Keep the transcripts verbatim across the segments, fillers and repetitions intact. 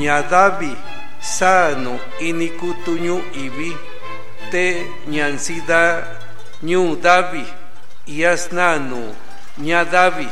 ñadavi sano inikutuñu ibi te ñansida ñu davi yasnano ñadavi.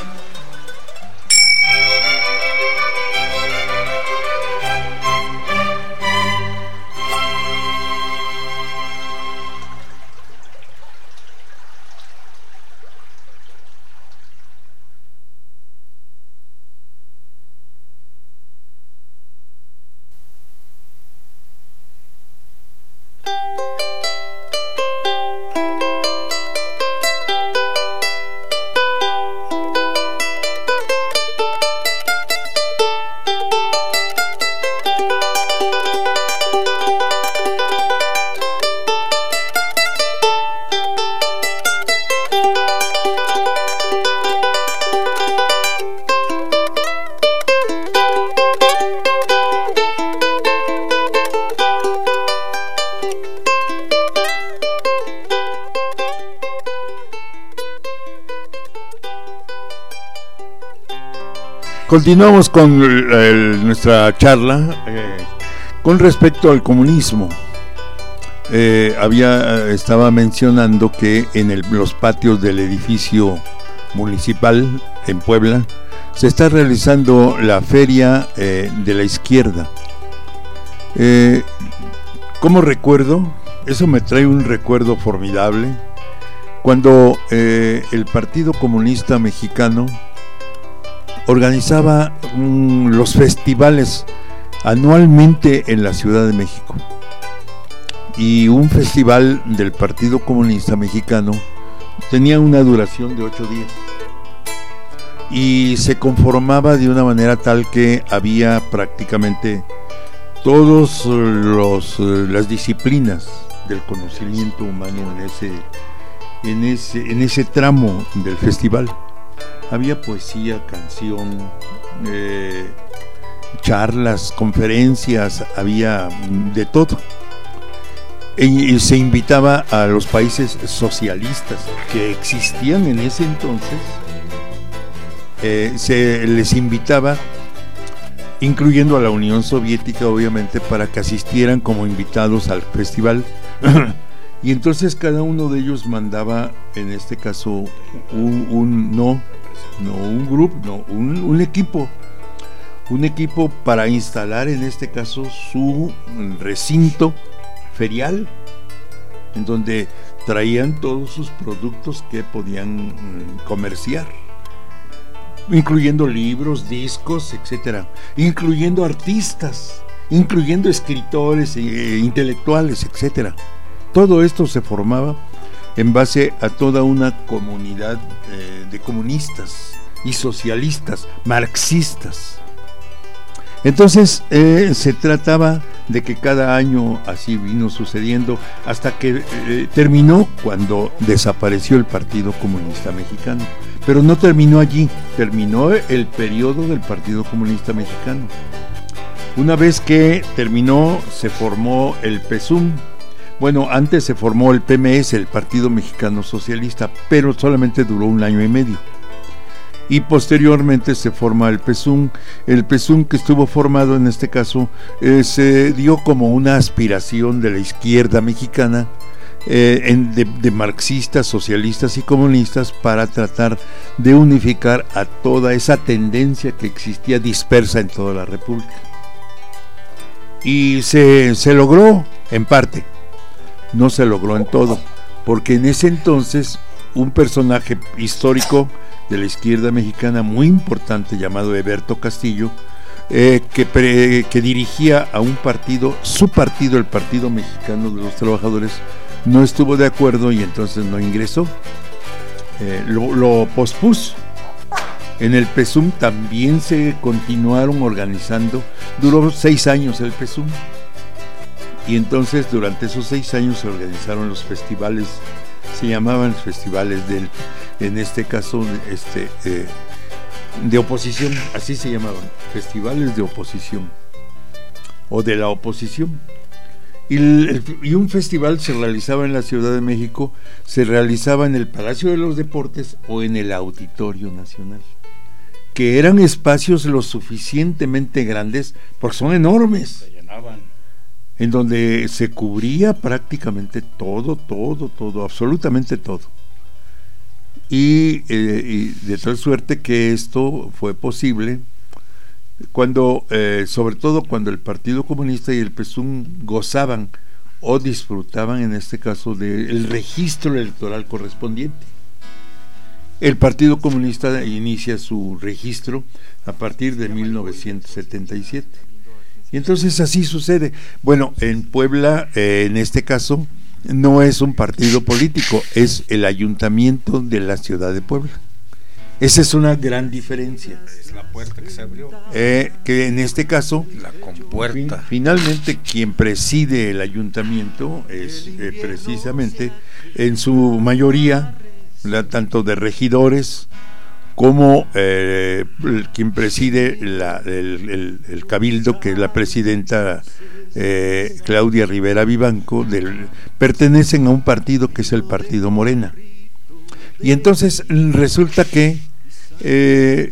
Continuamos con el, el, nuestra charla eh, con respecto al comunismo. Eh, había estaba mencionando que en el, los patios del edificio municipal en Puebla se está realizando la feria eh, de la izquierda. Eh, como recuerdo, eso me trae un recuerdo formidable, cuando eh, el Partido Comunista Mexicano organizaba um, los festivales anualmente en la Ciudad de México, y un festival del Partido Comunista Mexicano tenía una duración de ocho días y se conformaba de una manera tal que había prácticamente todos los las disciplinas del conocimiento humano en ese en ese en ese tramo del festival. Había poesía, canción, eh, charlas, conferencias, había de todo. Y se invitaba a los países socialistas que existían en ese entonces, eh, se les invitaba, incluyendo a la Unión Soviética, obviamente, para que asistieran como invitados al festival. Y entonces cada uno de ellos mandaba, en este caso, un, un no, no un grupo, no, un, un equipo, un equipo para instalar, en este caso, su recinto ferial, en donde traían todos sus productos que podían mm, comerciar, incluyendo libros, discos, etcétera, incluyendo artistas, incluyendo escritores, eh, intelectuales, etcétera. Todo esto se formaba en base a toda una comunidad eh, de comunistas y socialistas, marxistas. Entonces eh, se trataba de que cada año así vino sucediendo hasta que eh, terminó cuando desapareció el Partido Comunista Mexicano. Pero no terminó allí, terminó el periodo del Partido Comunista Mexicano. Una vez que terminó, se formó el P S U M. Bueno, antes se formó el P M S, el Partido Mexicano Socialista, pero solamente duró un año y medio. Y posteriormente se forma el P S U M. El P S U M, que estuvo formado en este caso, eh, se dio como una aspiración de la izquierda mexicana, eh, en, de, de marxistas, socialistas y comunistas, para tratar de unificar a toda esa tendencia que existía dispersa en toda la República. Y se, se logró en parte. No se logró en todo, porque en ese entonces un personaje histórico de la izquierda mexicana muy importante llamado Heberto Castillo, eh, que, pre, que dirigía a un partido, su partido, el Partido Mexicano de los Trabajadores, no estuvo de acuerdo y entonces no ingresó, eh, lo, lo pospuso. En el P S U M también se continuaron organizando, duró seis años el P S U M. Y entonces durante esos seis años se organizaron los festivales, se llamaban festivales del, en este caso, este, eh, de oposición, así se llamaban, festivales de oposición, o de la oposición. Y, el, y un festival se realizaba en la Ciudad de México, se realizaba en el Palacio de los Deportes o en el Auditorio Nacional, que eran espacios lo suficientemente grandes, porque son enormes, Se llenaban. en donde se cubría prácticamente todo, todo, todo, absolutamente todo. Y, eh, y de tal suerte que esto fue posible cuando, eh, sobre todo cuando el Partido Comunista y el P S U M gozaban o disfrutaban, en este caso, del registro electoral correspondiente. El Partido Comunista inicia su registro a partir de mil novecientos setenta y siete. Y entonces así sucede. Bueno, en Puebla, eh, en este caso, no es un partido político, es el ayuntamiento de la ciudad de Puebla. Esa es una gran diferencia. Es la puerta que se abrió. Eh, que en este caso, La compuerta. fin, finalmente quien preside el ayuntamiento es eh, precisamente, en su mayoría, la, tanto de regidores como eh, quien preside la, el, el, el cabildo, que es la presidenta eh, Claudia Rivera Vivanco, del, pertenecen a un partido que es el Partido Morena. Y entonces resulta que eh,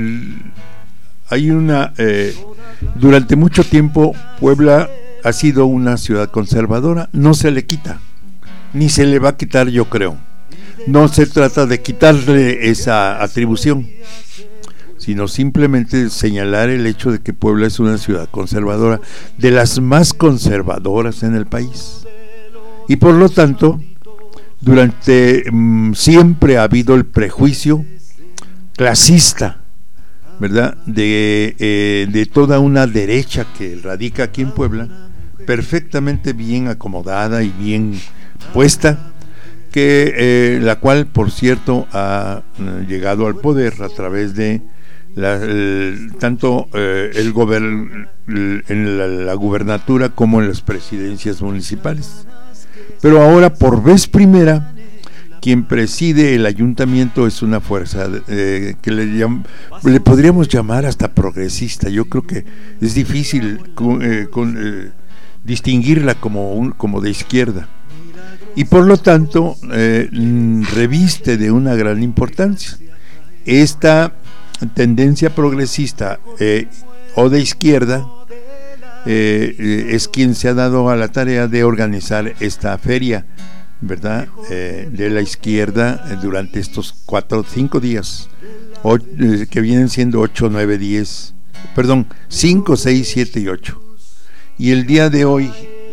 hay una eh, durante mucho tiempo Puebla ha sido una ciudad conservadora, no se le quita, ni se le va a quitar, yo creo. No se trata de quitarle esa atribución, sino simplemente señalar el hecho de que Puebla es una ciudad conservadora, de las más conservadoras en el país. Y por lo tanto, durante mmm, siempre ha habido el prejuicio clasista, ¿verdad?, de, eh, de toda una derecha que radica aquí en Puebla, perfectamente bien acomodada y bien puesta, que eh, la cual, por cierto, ha eh, llegado al poder a través de la, el, tanto eh, el gobern, el, en la, la gubernatura como en las presidencias municipales. Pero ahora, por vez primera, quien preside el ayuntamiento es una fuerza eh, que le, llam, le podríamos llamar hasta progresista. Yo creo que es difícil con, eh, con, eh, distinguirla como, un, como de izquierda. Y por lo tanto eh, reviste de una gran importancia. Esta tendencia progresista eh, o de izquierda eh, eh, es quien se ha dado a la tarea de organizar esta feria, ¿verdad?, eh, de la izquierda eh, durante estos cuatro, cinco días, o, eh, que vienen siendo ocho, nueve, diez, perdón, cinco, seis, siete y ocho. Y el día de hoy,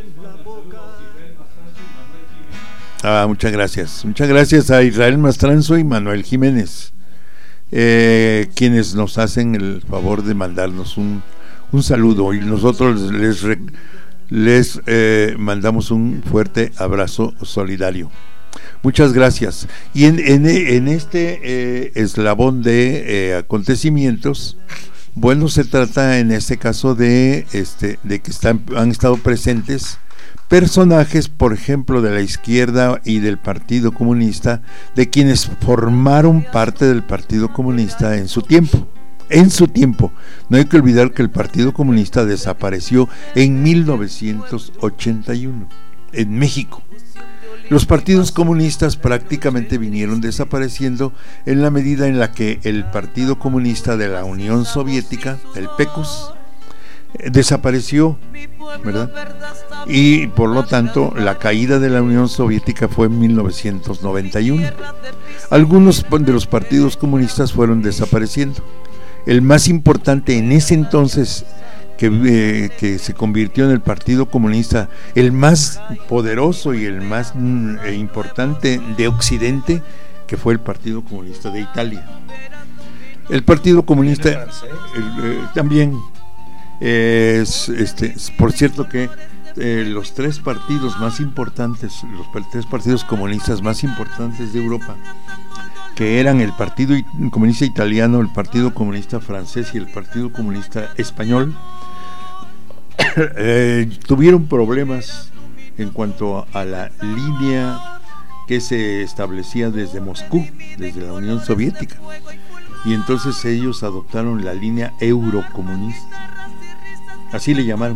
ah, muchas gracias, muchas gracias a Israel Mastranzo y Manuel Jiménez, eh, quienes nos hacen el favor de mandarnos un, un saludo, y nosotros les re, les eh, mandamos un fuerte abrazo solidario. Muchas gracias. Y en, en, en este eh, eslabón de eh, acontecimientos, bueno, se trata en este caso de este de que están han estado presentes personajes, por ejemplo, de la izquierda y del Partido Comunista, de quienes formaron parte del Partido Comunista en su tiempo. En su tiempo. No hay que olvidar que el Partido Comunista desapareció en mil novecientos ochenta y uno en México. Los partidos comunistas prácticamente vinieron desapareciendo en la medida en la que el Partido Comunista de la Unión Soviética, el P E C U S, eh, desapareció, ¿verdad? Y por lo tanto la caída de la Unión Soviética fue en mil novecientos noventa y uno. Algunos de los partidos comunistas fueron desapareciendo. El más importante en ese entonces, que, eh, que se convirtió en el Partido Comunista, el más poderoso y el más mm, eh, importante de Occidente, que fue el Partido Comunista de Italia. El Partido Comunista eh, eh, también eh, es, este, es, por cierto que eh, los tres partidos más importantes, los tres partidos comunistas más importantes de Europa, que eran el Partido Comunista Italiano, el Partido Comunista Francés y el Partido Comunista Español, eh, tuvieron problemas en cuanto a la línea que se establecía desde Moscú, desde la Unión Soviética, y entonces ellos adoptaron la línea eurocomunista, así le llamaron.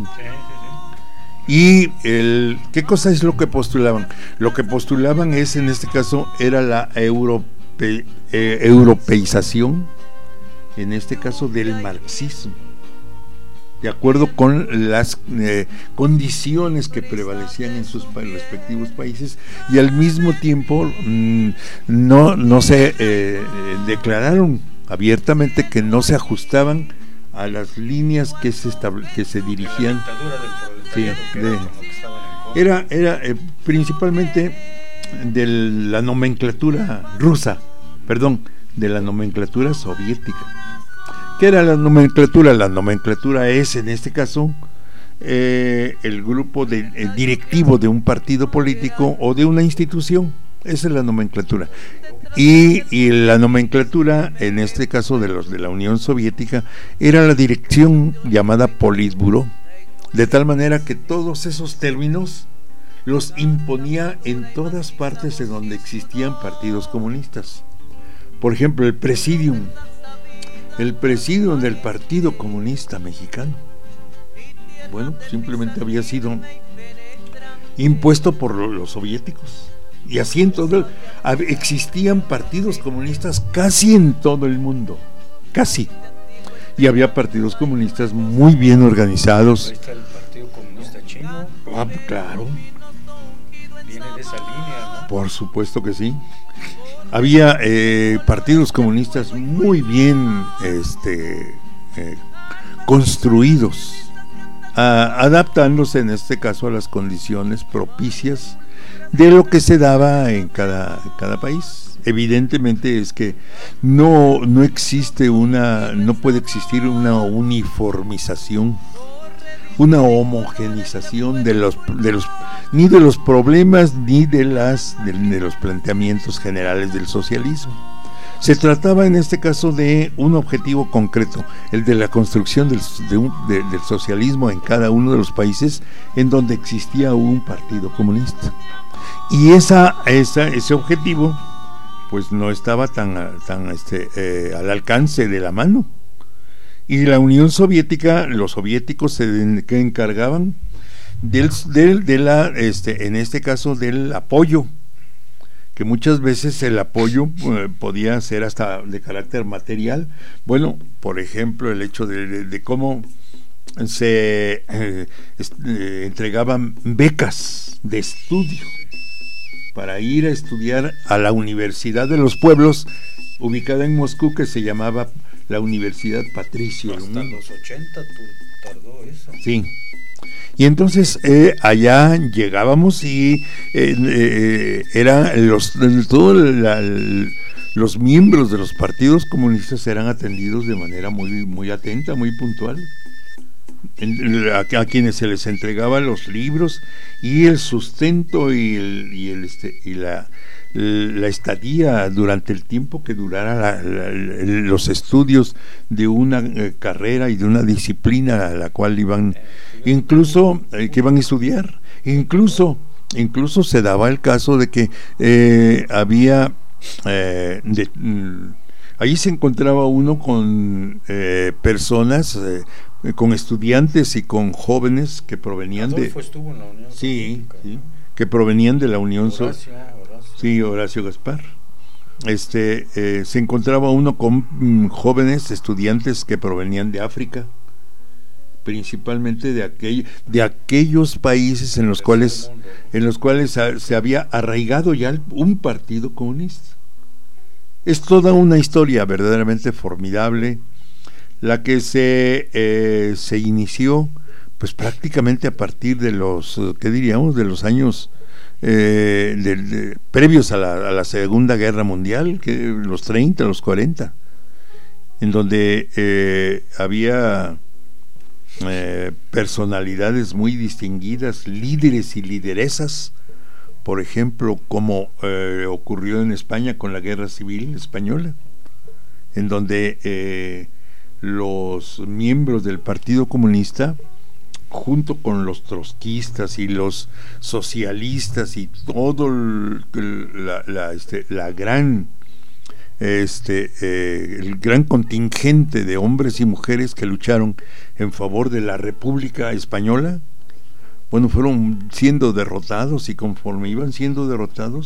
Y el, ¿qué cosa es lo que postulaban? Lo que postulaban es, en este caso, era la euro, eh, europeización en este caso del marxismo, de acuerdo con las eh, condiciones que prevalecían en sus pa- respectivos países, y al mismo tiempo mmm, no, no se eh, declararon abiertamente que no se ajustaban a las líneas que se estable- que se dirigían. Sí, de, era era eh, principalmente de la nomenclatura rusa, perdón, de la nomenclatura soviética. ¿Qué era la nomenclatura? La nomenclatura es, en este caso, eh, el grupo de, eh, directivo de un partido político o de una institución. Esa es la nomenclatura. Y, y la nomenclatura, en este caso de los de la Unión Soviética, era la dirección llamada Politburó, de tal manera que todos esos términos los imponía en todas partes en donde existían partidos comunistas. Por ejemplo, el Presidium, el Presidium del Partido Comunista Mexicano, bueno, simplemente había sido impuesto por los soviéticos. Y así en todo, existían partidos comunistas casi en todo el mundo, casi. Y había partidos comunistas muy bien organizados. Ahí está el Partido Comunista Chino. Ah, claro. Viene de esa línea, ¿no? Por supuesto que sí. Había eh, partidos comunistas muy bien este, eh, construidos, a, adaptándose en este caso a las condiciones propicias de lo que se daba en cada, cada país. Evidentemente es que no, no existe una, no puede existir una uniformización, una homogenización de los, de los ni de los problemas ni de las de, de los planteamientos generales del socialismo. Se trataba en este caso de un objetivo concreto, el de la construcción del, de un, de, del socialismo en cada uno de los países en donde existía un partido comunista. Y esa, esa ese objetivo pues no estaba tan, tan este, eh, al alcance de la mano. Y la Unión Soviética, los soviéticos se que encargaban del, del de la este en este caso del apoyo, que muchas veces el apoyo eh, podía ser hasta de carácter material. Bueno, por ejemplo, el hecho de, de, de cómo se eh, est, eh, entregaban becas de estudio para ir a estudiar a la Universidad de los Pueblos, ubicada en Moscú, que se llamaba la Universidad Patricio. Hasta los ochenta tardó eso. Sí. Y entonces eh, allá llegábamos y eh, eh, eran los todos los miembros de los partidos comunistas eran atendidos de manera muy muy atenta, muy puntual. En, a, a quienes se les entregaban los libros y el sustento y el, y el este y la la estadía durante el tiempo que durara la, la, los estudios de una eh, carrera y de una disciplina a la cual iban incluso eh, que iban a estudiar. Incluso incluso se daba el caso de que eh, había eh, de, mm, ahí se encontraba uno con eh, personas eh, con estudiantes y con jóvenes que provenían Adolfo de estuvo en la Unión sí, sí que provenían de la Unión Soviética. Sí, Horacio Gaspar. Este, eh, se encontraba uno con mm, jóvenes estudiantes que provenían de África, principalmente de aquel, de aquellos países en los cuales, en los cuales a, se había arraigado ya un partido comunista. Es toda una historia verdaderamente formidable, la que se eh, se inició, pues prácticamente a partir de los, ¿qué diríamos? De los años Eh, de, de, previos a la, a la Segunda Guerra Mundial, que los treinta, los cuarenta, en donde eh, había eh, personalidades muy distinguidas, líderes y lideresas, por ejemplo, como eh, ocurrió en España con la Guerra Civil Española, en donde eh, los miembros del Partido Comunista, junto con los trotskistas y los socialistas y todo el, la, la, este, la gran este eh, el gran contingente de hombres y mujeres que lucharon en favor de la República Española, bueno, fueron siendo derrotados, y conforme iban siendo derrotados,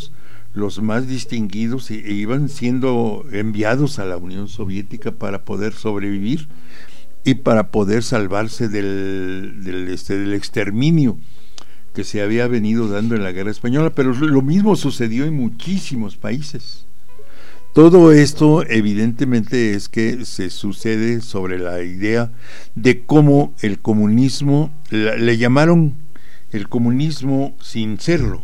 los más distinguidos, e iban siendo enviados a la Unión Soviética para poder sobrevivir y para poder salvarse del, del, este, del exterminio que se había venido dando en la Guerra Española. Pero lo mismo sucedió en muchísimos países. Todo esto evidentemente es que se sucede sobre la idea de cómo el comunismo, la, le llamaron el comunismo sin serlo,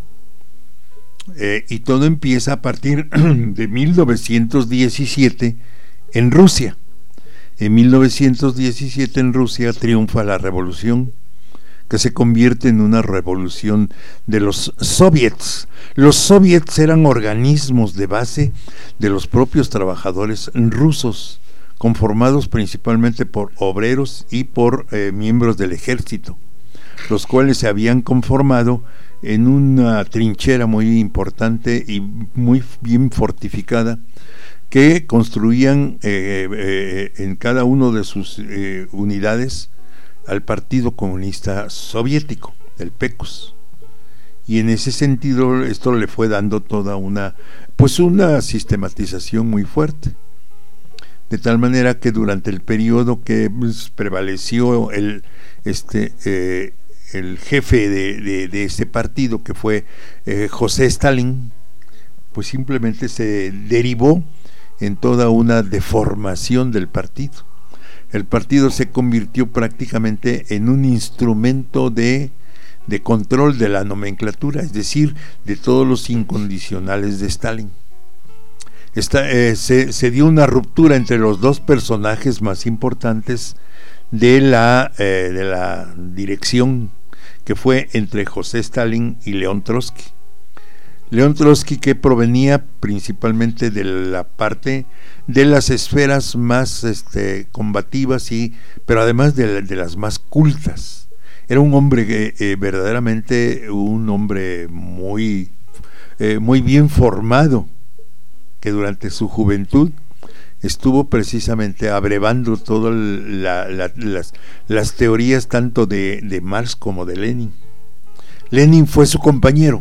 eh, y todo empieza a partir de mil novecientos diecisiete en Rusia. En mil novecientos diecisiete en Rusia triunfa la revolución, que se convierte en una revolución de los soviets. Los soviets eran organismos de base de los propios trabajadores rusos, conformados principalmente por obreros y por eh, miembros del ejército, los cuales se habían conformado en una trinchera muy importante y muy bien fortificada, que construían eh, eh, en cada uno de sus eh, unidades al Partido Comunista Soviético, el P E C U S. Y en ese sentido esto le fue dando toda una, pues una sistematización muy fuerte, de tal manera que durante el periodo que pues, prevaleció el este eh, el jefe de, de, de este partido, que fue eh, José Stalin, pues simplemente se derivó en toda una deformación del partido. El partido se convirtió prácticamente en un instrumento de, de control de la nomenclatura, es decir, de todos los incondicionales de Stalin. Esta, eh, se, se dio una ruptura entre los dos personajes más importantes de la, eh, de la dirección, que fue entre José Stalin y León Trotsky. León Trotsky, que provenía principalmente de la parte de las esferas más este, combativas, y, pero además de, de las más cultas. Era un hombre eh, eh, verdaderamente un hombre muy, eh, muy bien formado, que durante su juventud estuvo precisamente abrevando todas la, la, las, las teorías tanto de, de Marx como de Lenin. Lenin fue su compañero,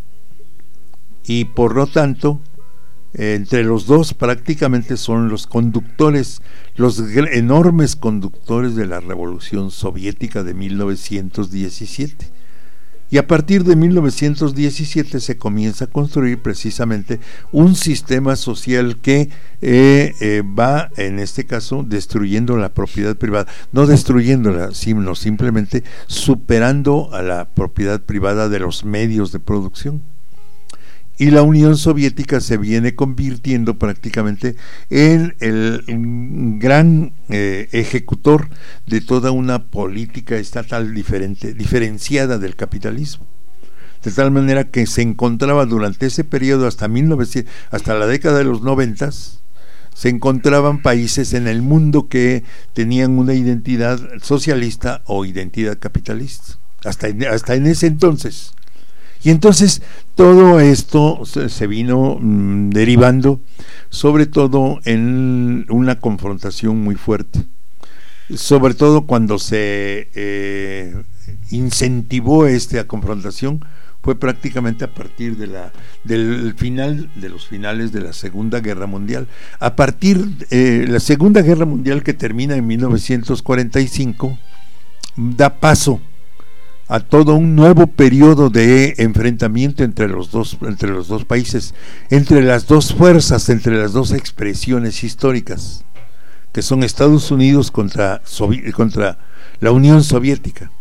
y por lo tanto eh, entre los dos prácticamente son los conductores, los enormes conductores de la Revolución Soviética de mil novecientos diecisiete. Y a partir de mil novecientos diecisiete se comienza a construir precisamente un sistema social que eh, eh, va, en este caso, destruyendo la propiedad privada, no destruyéndola, sino simplemente superando a la propiedad privada de los medios de producción. Y la Unión Soviética se viene convirtiendo prácticamente en el en gran eh, ejecutor de toda una política estatal diferente, diferenciada del capitalismo. De tal manera que se encontraba durante ese periodo hasta mil novecientos, hasta la década de los noventas, se encontraban países en el mundo que tenían una identidad socialista o identidad capitalista, hasta en, hasta en ese entonces. Y entonces todo esto se, se vino mmm, derivando sobre todo en una confrontación muy fuerte, sobre todo cuando se eh, incentivó esta confrontación, fue prácticamente a partir de la del final de los finales de la Segunda Guerra Mundial. A partir de eh, la Segunda Guerra Mundial, que termina en mil novecientos cuarenta y cinco, da paso a todo un nuevo periodo de enfrentamiento entre los dos, entre los dos países, entre las dos fuerzas, entre las dos expresiones históricas, que son Estados Unidos contra, contra la Unión Soviética.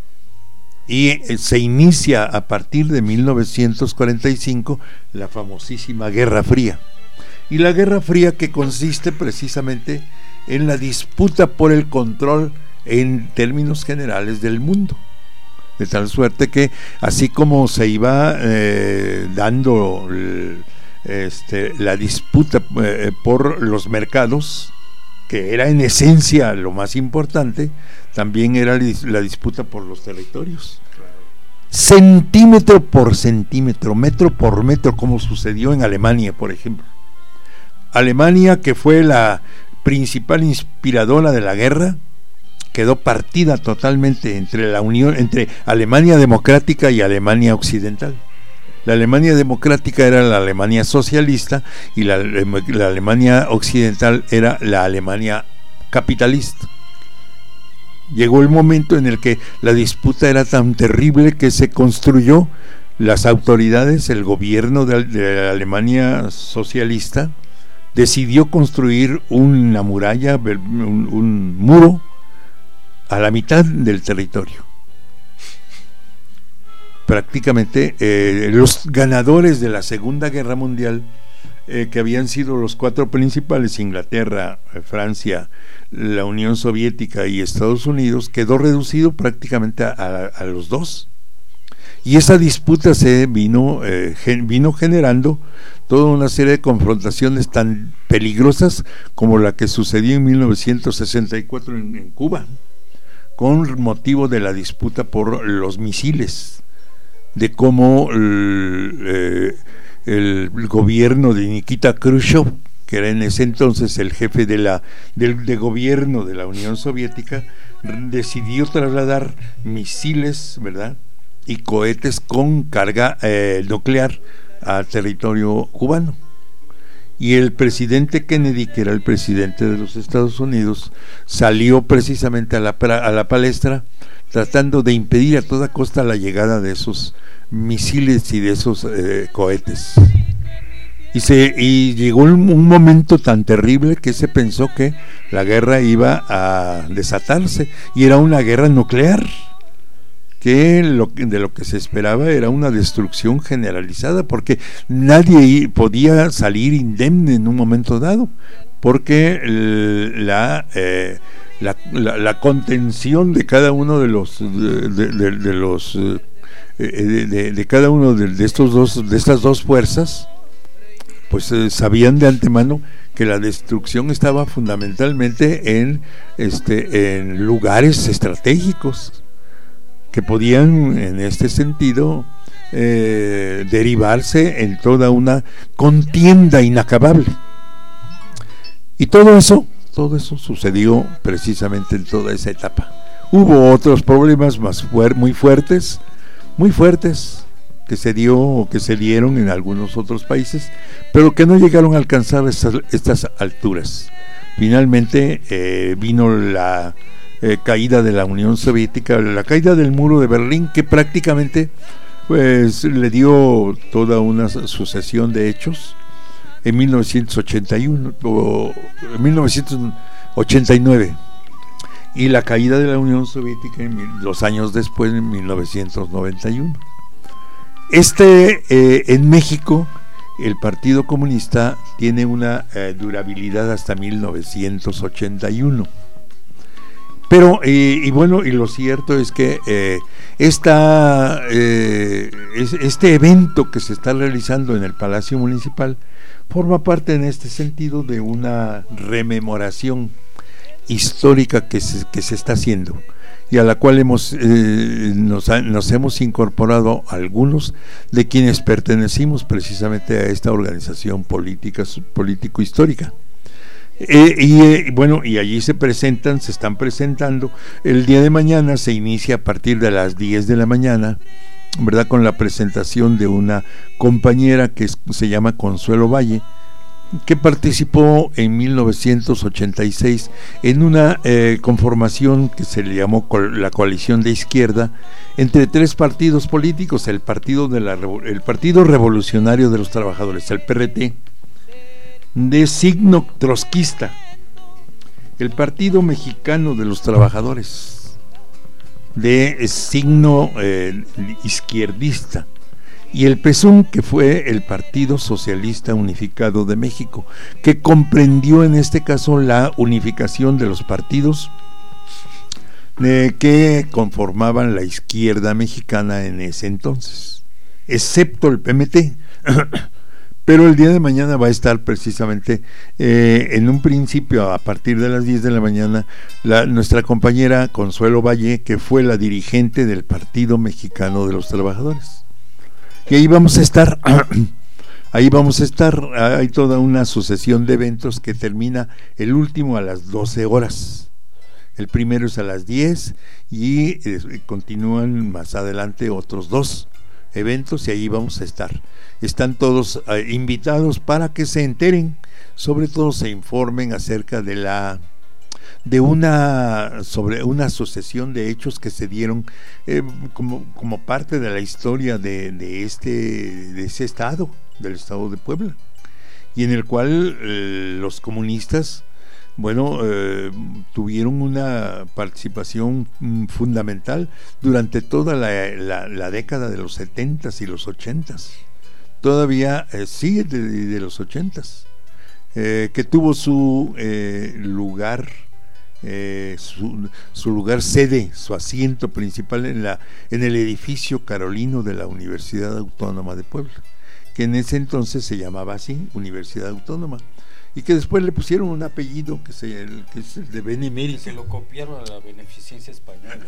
Y eh, se inicia a partir de mil novecientos cuarenta y cinco la famosísima Guerra Fría. Y la Guerra Fría, que consiste precisamente en la disputa por el control en términos generales del mundo. De tal suerte que, así como se iba eh, dando el, este, la disputa eh, por los mercados, que era en esencia lo más importante, también era la disputa por los territorios. Centímetro por centímetro, metro por metro, como sucedió en Alemania, por ejemplo. Alemania, que fue la principal inspiradora de la guerra, quedó partida totalmente entre la unión, entre Alemania democrática y Alemania occidental. La Alemania democrática era la Alemania socialista y la, la Alemania occidental era la Alemania capitalista. Llegó el momento en el que la disputa era tan terrible que se construyó, las autoridades, el gobierno de, de la Alemania socialista decidió construir una muralla, un, un muro a la mitad del territorio. Prácticamente eh, los ganadores de la Segunda Guerra Mundial, eh, que habían sido los cuatro principales, Inglaterra, Francia, la Unión Soviética y Estados Unidos, quedó reducido prácticamente a, a, a los dos. Y esa disputa se vino, eh, gen, vino generando toda una serie de confrontaciones tan peligrosas como la que sucedió en mil novecientos sesenta y cuatro en, en Cuba, con motivo de la disputa por los misiles, de cómo el, eh, el gobierno de Nikita Khrushchev, que era en ese entonces el jefe de la del de gobierno de la Unión Soviética, decidió trasladar misiles, ¿verdad?, y cohetes con carga eh, nuclear a territorio cubano. Y el presidente Kennedy, que era el presidente de los Estados Unidos, salió precisamente a la, a la palestra tratando de impedir a toda costa la llegada de esos misiles y de esos eh, cohetes. Y, se, y llegó un, un momento tan terrible que se pensó que la guerra iba a desatarse, y era una guerra nuclear, que lo, de lo que se esperaba era una destrucción generalizada, porque nadie podía salir indemne en un momento dado, porque la, eh, la, la, la contención de cada uno de los de, de, de los eh, de, de, de cada uno de, de estos dos de estas dos fuerzas, pues eh, sabían de antemano que la destrucción estaba fundamentalmente en este en lugares estratégicos que podían en este sentido eh, derivarse en toda una contienda inacabable. Y todo eso, todo eso sucedió precisamente en toda esa etapa. Hubo otros problemas más fuer- muy fuertes, muy fuertes, que se dio o que se dieron en algunos otros países, pero que no llegaron a alcanzar estas, estas alturas. Finalmente eh, vino la Eh, caída de la Unión Soviética, la caída del muro de Berlín, que prácticamente pues le dio toda una sucesión de hechos en mil novecientos ochenta y uno o mil novecientos ochenta y nueve, y la caída de la Unión Soviética en mil, los años después, en mil novecientos noventa y uno. Este eh, en México el Partido Comunista tiene una eh, durabilidad hasta mil novecientos ochenta y uno. Pero, eh, y bueno, y lo cierto es que eh, esta, eh, es, este evento que se está realizando en el Palacio Municipal forma parte en este sentido de una rememoración histórica que se, que se está haciendo, y a la cual hemos, eh, nos, nos hemos incorporado algunos de quienes pertenecimos precisamente a esta organización política, político-histórica. Eh, y eh, bueno, y allí se presentan, se están presentando, el día de mañana se inicia a partir de las diez de la mañana, ¿verdad?, con la presentación de una compañera que es, se llama Consuelo Valle, que participó en mil novecientos ochenta y seis en una eh, conformación que se le llamó la Coalición de Izquierda entre tres partidos políticos: el Partido de la el Partido Revolucionario de los Trabajadores, el P R T, de signo trotskista, el Partido Mexicano de los Trabajadores, de signo eh, izquierdista, y el P E S U M, que fue el Partido Socialista Unificado de México, que comprendió en este caso la unificación de los partidos eh, que conformaban la izquierda mexicana en ese entonces, excepto el P M T. Pero el día de mañana va a estar precisamente eh, en un principio a partir de las diez de la mañana la, nuestra compañera Consuelo Valle, que fue la dirigente del Partido Mexicano de los Trabajadores, y ahí vamos a estar ahí vamos a estar hay toda una sucesión de eventos que termina el último a las doce horas, el primero es a las diez y eh, continúan más adelante otros dos eventos y ahí vamos a estar. Están todos eh, invitados para que se enteren, sobre todo se informen acerca de la de una sobre una sucesión de hechos que se dieron eh, como, como parte de la historia de, de este de ese estado, del estado de Puebla, y en el cual eh, los comunistas, bueno, eh, tuvieron una participación mm, fundamental durante toda la, la, la década de los setentas y los ochentas, todavía eh, sigue de, de los ochentas, eh, que tuvo su eh, lugar Eh, su, su lugar sede, su asiento principal en la en el edificio carolino de la Universidad Autónoma de Puebla, que en ese entonces se llamaba así, Universidad Autónoma, y que después le pusieron un apellido que, se, el, que es el de Benemérito. Se lo copiaron a la beneficencia española.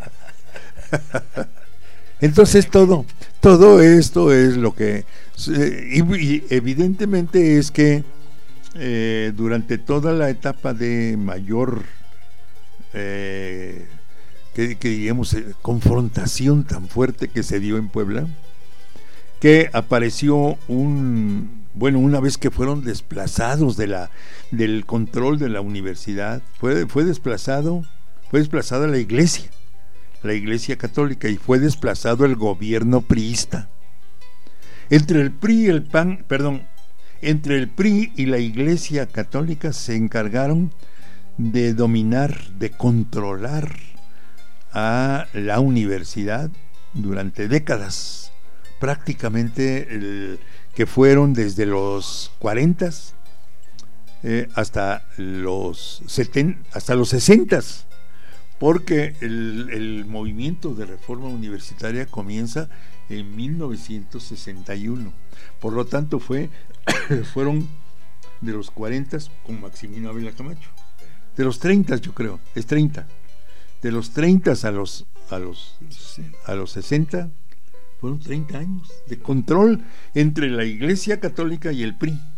Entonces todo todo esto es lo que eh, y, y evidentemente es que eh, durante toda la etapa de mayor Eh, que, que diríamos eh, confrontación tan fuerte que se dio en Puebla, que apareció un bueno una vez que fueron desplazados de la del control de la universidad, fue fue desplazado fue desplazada la iglesia la iglesia católica, y fue desplazado el gobierno priista. Entre el P R I y el P A N, perdón, entre el P R I y la iglesia católica se encargaron de dominar, de controlar a la universidad durante décadas, prácticamente el, que fueron desde los cuarentas eh, hasta los setenta, hasta los sesentas, porque el, el movimiento de reforma universitaria comienza en mil novecientos sesenta y uno, por lo tanto fue fueron de los cuarentas con Maximino Ávila Camacho. De los treinta, yo creo, es treinta. De los treinta a los a los a los sesenta fueron treinta años de control entre la Iglesia Católica y el P R I.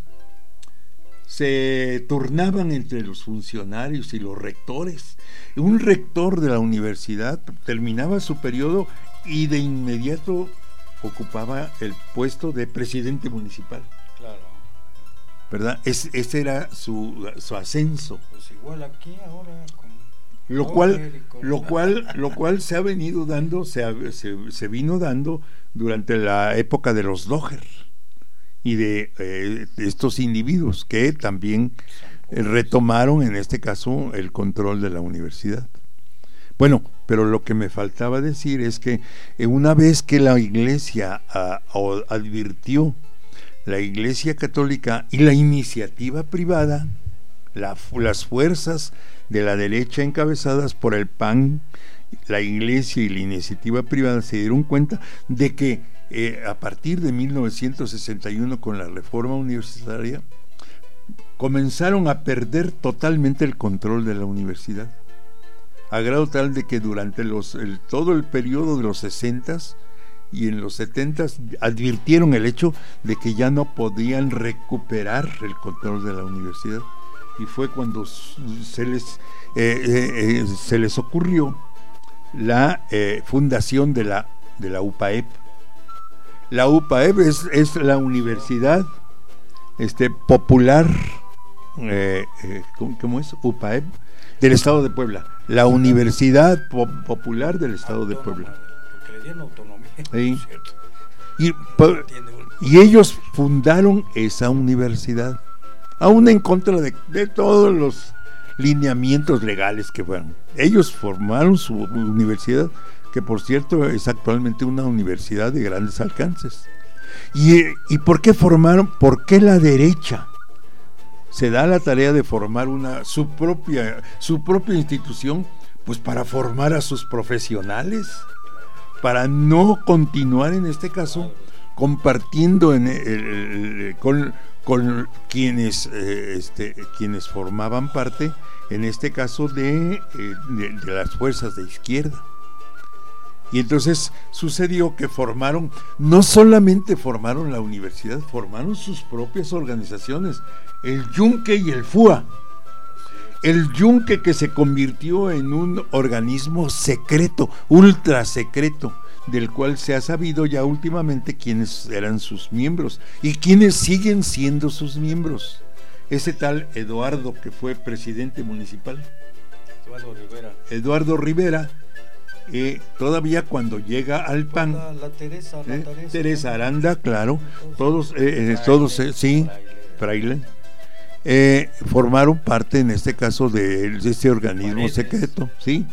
Se turnaban entre los funcionarios y los rectores. Un rector de la universidad terminaba su periodo y de inmediato ocupaba el puesto de presidente municipal. Claro. ¿Verdad? Es, ese era su, su ascenso. Pues igual aquí ahora con lo cual lo cual lo cual se ha venido dando se, ha, se, se vino dando durante la época de los Dóger y de, eh, de estos individuos que también eh, retomaron en este caso el control de la universidad. Bueno, pero lo que me faltaba decir es que eh, una vez que la iglesia a, a, advirtió, la Iglesia Católica y la iniciativa privada, la, las fuerzas de la derecha encabezadas por el P A N, la Iglesia y la iniciativa privada se dieron cuenta de que eh, a partir de mil novecientos sesenta y uno, con la reforma universitaria, comenzaron a perder totalmente el control de la universidad, a grado tal de que durante los el, todo el periodo de los sesentas y en los setentas advirtieron el hecho de que ya no podían recuperar el control de la universidad, y fue cuando se les eh, eh, se les ocurrió la eh, fundación de la de la U P A E P. La U P A E P es, es la universidad este popular eh, eh, ¿cómo, ¿cómo es? U P A E P del estado de Puebla, la Universidad po Popular del estado de Puebla. Porque le dieron autonomía. Sí. Y, y ellos fundaron esa universidad, aún en contra de, de todos los lineamientos legales que fueron. Ellos formaron su universidad, que por cierto es actualmente una universidad de grandes alcances. ¿Y, y por qué formaron? ¿Por qué la derecha se da la tarea de formar una su propia su propia institución? Pues para formar a sus profesionales, para no continuar en este caso compartiendo en el, el, el, con, con quienes eh, este, quienes formaban parte en este caso de, eh, de, de las fuerzas de izquierda. Y entonces sucedió que formaron, no solamente formaron la universidad, formaron sus propias organizaciones, el Yunque y el F U A. El Yunque, que se convirtió en un organismo secreto, ultra secreto, del cual se ha sabido ya últimamente quiénes eran sus miembros y quiénes siguen siendo sus miembros. Ese tal Eduardo, que fue presidente municipal. Eduardo Rivera. Eduardo Rivera, eh, todavía cuando llega al P A N, La, la Teresa, la eh, Teresa, Teresa ¿no? Aranda, claro, todos, eh, eh, Fraile, todos, eh, sí, Fraile. Fraile, eh, formaron parte en este caso de, de este organismo Paredes. secreto, sí.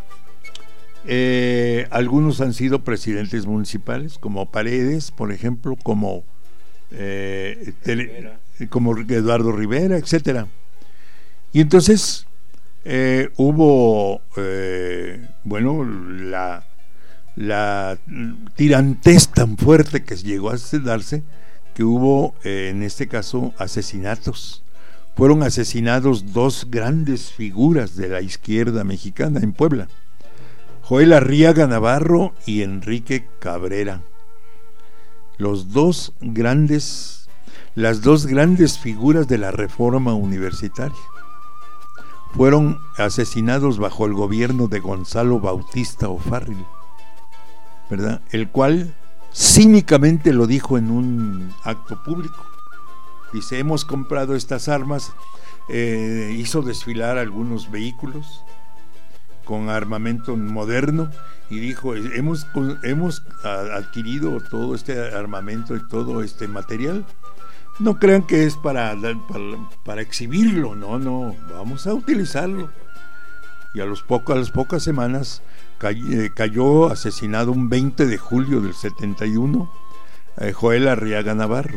Eh, algunos han sido presidentes municipales, como Paredes, por ejemplo, como eh, tele, Rivera. como Eduardo Rivera, etcétera. Y entonces eh, hubo, eh, bueno, la, la tirantez tan fuerte que llegó a darse, que hubo, eh, en este caso, asesinatos. Fueron asesinados dos grandes figuras de la izquierda mexicana en Puebla: Joel Arriaga Navarro y Enrique Cabrera. Los dos grandes, las dos grandes figuras de la reforma universitaria fueron asesinados bajo el gobierno de Gonzalo Bautista O'Farrill, ¿verdad? El cual cínicamente lo dijo en un acto público. Dice: hemos comprado estas armas, eh, hizo desfilar algunos vehículos con armamento moderno y dijo: hemos, hemos adquirido todo este armamento y todo este material, no crean que es para, para, para exhibirlo, no, no, vamos a utilizarlo. Y a, los poco, a las pocas semanas cay, eh, cayó asesinado un veinte de julio del setenta y uno eh, Joel Arriaga Navarro,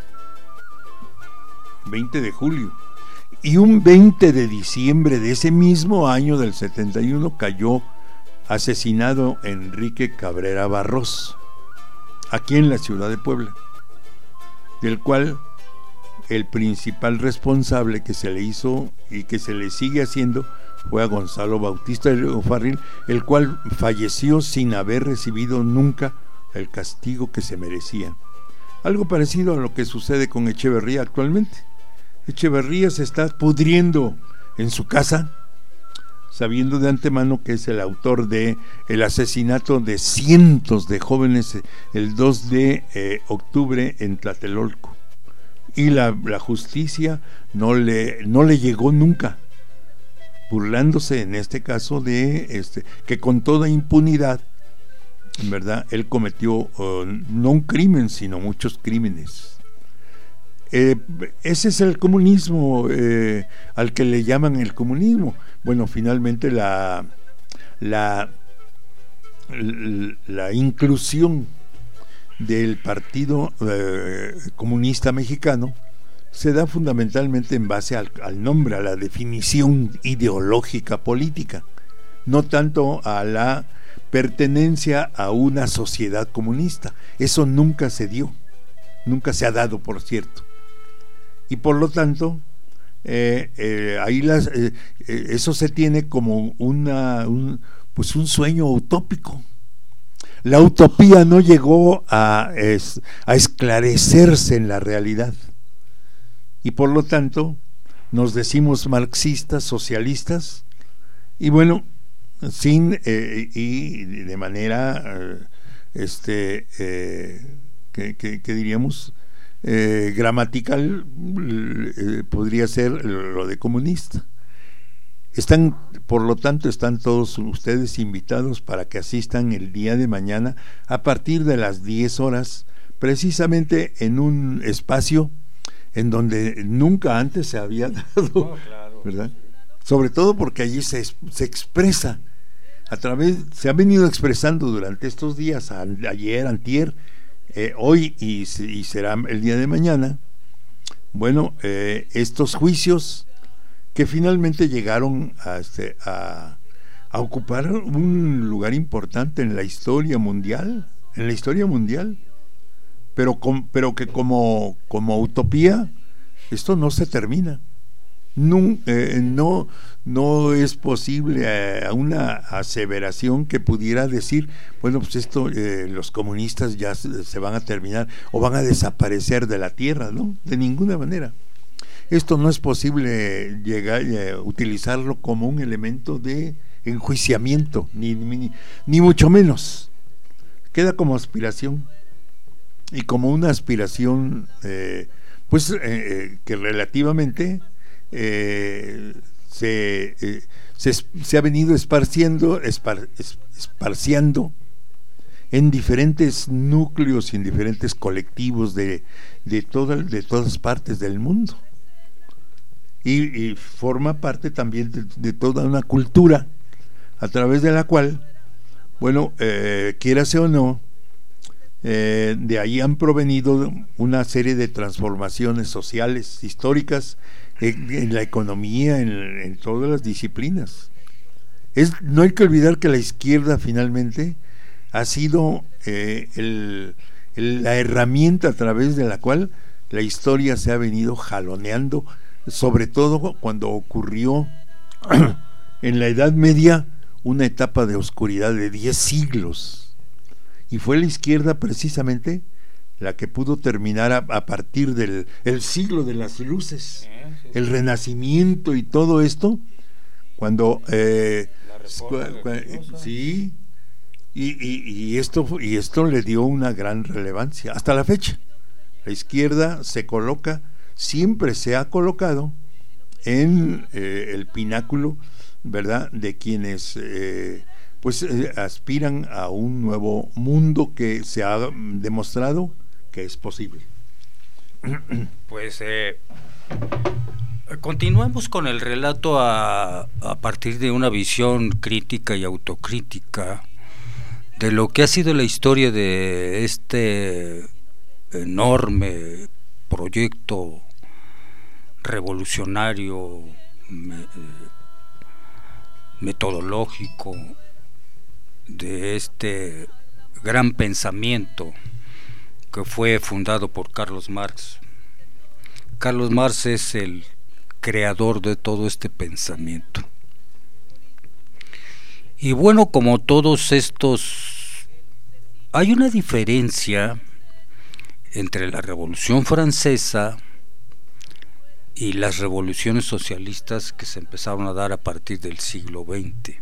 veinte de julio. Y un veinte de diciembre de ese mismo año del setenta y uno cayó asesinado Enrique Cabrera Barros, aquí en la ciudad de Puebla, del cual el principal responsable que se le hizo y que se le sigue haciendo fue a Gonzalo Bautista O'Farrill, el cual falleció sin haber recibido nunca el castigo que se merecía. Algo parecido a lo que sucede con Echeverría actualmente. Echeverría se está pudriendo en su casa, sabiendo de antemano que es el autor de el asesinato de cientos de jóvenes el dos de octubre en Tlatelolco, y la, la justicia no le, no le llegó nunca, burlándose en este caso de este, que con toda impunidad, en verdad, él cometió uh, no un crimen, sino muchos crímenes. Eh, ese es el comunismo, eh, al que le llaman el comunismo. Bueno, finalmente la la, la inclusión del Partido eh, Comunista Mexicano se da fundamentalmente en base al, al nombre, a la definición ideológica política, no tanto a la pertenencia a una sociedad comunista. Eso nunca se dio, nunca se ha dado, por cierto. Y por lo tanto, eh, eh, ahí las, eh, eh, eso se tiene como una, un, pues un sueño utópico. La utopía no llegó a, es, a esclarecerse en la realidad. Y por lo tanto, nos decimos marxistas, socialistas, y bueno, sin eh, y de manera, eh, este, eh, que, que, que diríamos, Eh, gramatical, eh, podría ser lo de comunista. Están, por lo tanto, están todos ustedes invitados para que asistan el día de mañana a partir de las diez horas, precisamente en un espacio en donde nunca antes se había dado, Oh, claro, ¿verdad? sí. Sobre todo porque allí se, se expresa a través, se ha venido expresando durante estos días, a, ayer, antier, Eh, hoy y, y será el día de mañana, bueno, eh, estos juicios que finalmente llegaron a, este, a, a ocupar un lugar importante en la historia mundial, en la historia mundial, pero, con, pero que como, como utopía esto no se termina. No, eh, no, no es posible eh, una aseveración que pudiera decir, bueno, pues esto, eh, los comunistas ya se, se van a terminar o van a desaparecer de la tierra, ¿no? De ninguna manera. Esto no es posible llegar eh, utilizarlo como un elemento de enjuiciamiento, ni, ni, ni mucho menos. queda como aspiración, y como una aspiración eh, pues eh, que relativamente eh, se, eh, se, se ha venido esparciendo, espar, es, esparciando en diferentes núcleos y en diferentes colectivos de, de, toda, de todas partes del mundo, y, y forma parte también de, de toda una cultura a través de la cual, bueno, eh, quiérase o no, eh, de ahí han provenido una serie de transformaciones sociales, históricas, en, en la economía, en, en todas las disciplinas. Es, no hay que olvidar que la izquierda finalmente ha sido eh, el, el, la herramienta a través de la cual la historia se ha venido jaloneando, sobre todo cuando ocurrió en la Edad Media una etapa de oscuridad de diez siglos, y fue la izquierda precisamente la que pudo terminar a, a partir del el siglo de las luces, el Renacimiento y todo esto, cuando eh, La reforma religiosa. sí, y, y, y esto y esto le dio una gran relevancia hasta la fecha. La izquierda se coloca, siempre se ha colocado en eh, el pináculo, ¿verdad?, de quienes eh, pues eh, aspiran a un nuevo mundo que se ha demostrado que es posible. Pues eh, continuemos con el relato a, a partir de una visión crítica y autocrítica de lo que ha sido la historia de este enorme proyecto revolucionario, me, metodológico, de este gran pensamiento que fue fundado por Carlos Marx. Carlos Marx es el creador de todo este pensamiento. Y bueno, como todos estos, hay una diferencia entre la Revolución Francesa y las revoluciones socialistas que se empezaron a dar a partir del siglo veinte.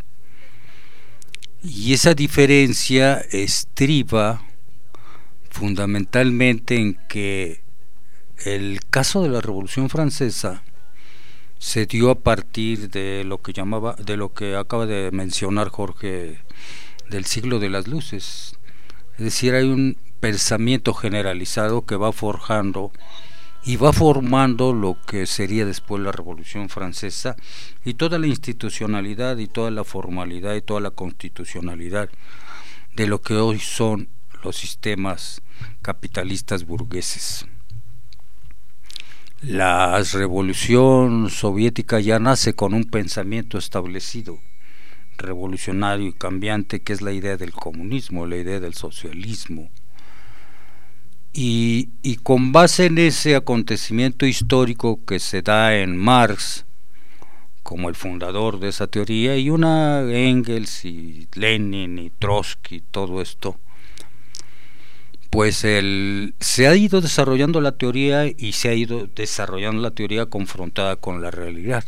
Y esa diferencia estriba fundamentalmente en que el caso de la Revolución Francesa se dio a partir de lo que llamaba, de lo que acaba de mencionar Jorge, del siglo de las luces. Es decir, hay un pensamiento generalizado que va forjando y va formando lo que sería después la Revolución Francesa, y toda la institucionalidad y toda la formalidad y toda la constitucionalidad de lo que hoy son los sistemas capitalistas burgueses. La Revolución Soviética ya nace con un pensamiento establecido, revolucionario y cambiante, que es la idea del comunismo, la idea del socialismo. Y, y con base en ese acontecimiento histórico que se da en Marx como el fundador de esa teoría, y una Engels y Lenin y Trotsky, todo esto, pues el, se ha ido desarrollando la teoría y se ha ido desarrollando la teoría confrontada con la realidad.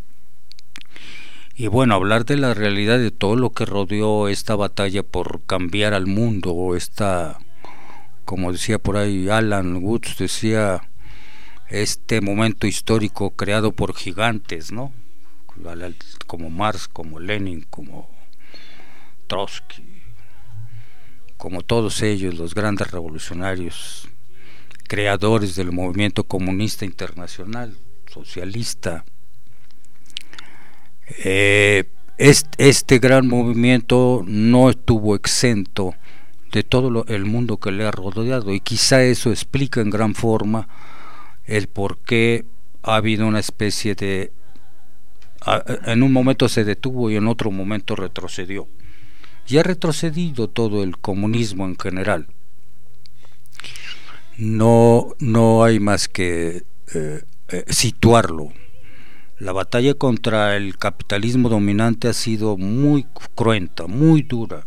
Y bueno, hablar de la realidad, de todo lo que rodeó esta batalla por cambiar al mundo, o esta, como decía por ahí Alan Woods, decía, este momento histórico creado por gigantes, ¿no?, como Marx, como Lenin, como Trotsky, como todos ellos, los grandes revolucionarios, creadores del movimiento comunista internacional, socialista. Eh, este, este gran movimiento no estuvo exento de todo lo, el mundo que le ha rodeado, y quizá eso explica en gran forma el por qué ha habido una especie de, a, en un momento se detuvo y en otro momento retrocedió, y ha retrocedido todo el comunismo en general. No, no hay más que eh, eh, situarlo. La batalla contra el capitalismo dominante ha sido muy cruenta, muy dura.